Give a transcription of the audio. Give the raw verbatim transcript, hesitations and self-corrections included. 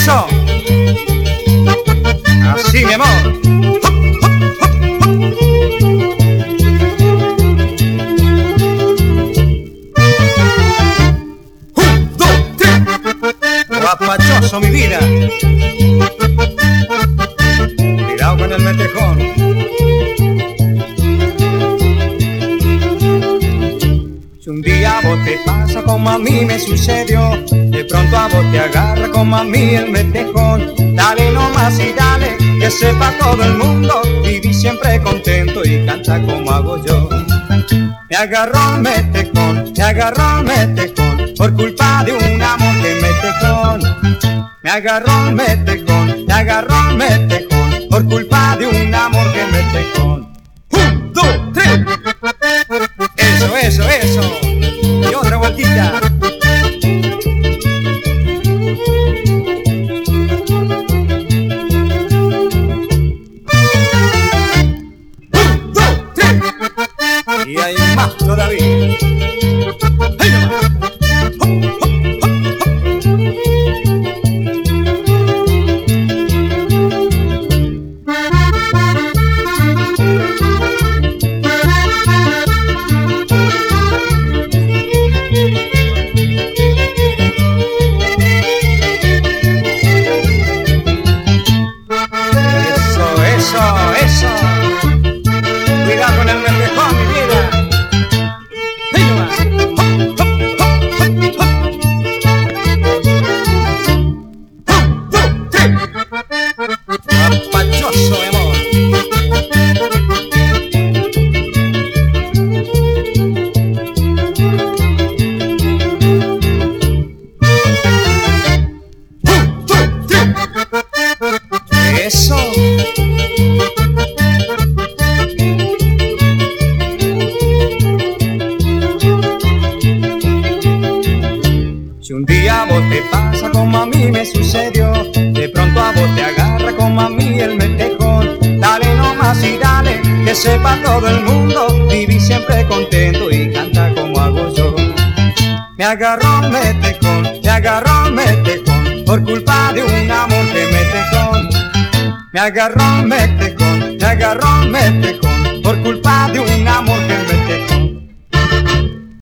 Eso. Así, mi amor. Un, dos, tres. Guapachoso, mi vida. Cuidado con el metejón. Si un día a vos te pasa como a mí me sucedió, de pronto a vos te agarra como a mí el metejón, dale nomás y dale, que sepa todo el mundo, viví siempre contento y canta como hago yo. Me agarró el metejón, me agarró el metejón, por culpa de un amor que metejón. Me agarró el metejón, me agarró el metejón, por culpa de un amor que metejón. Un, dos, tres. Eso, eso, eso. Y otra vueltita. Un, dos, tres. Y hay más todavía. ¡Hey, nomás! ¡Hop, hop, hop, hop! Eso. Si un día a vos te pasa como a mí me sucedió, de pronto a vos te agarra como a mí el metejón, dale nomás y dale, que sepa todo el mundo, viví siempre contento y canta como hago yo. Me agarró el metejón, me agarró el metejón, por culpa de un amor que metejón. Me agarró el metejón, me agarró el metejón,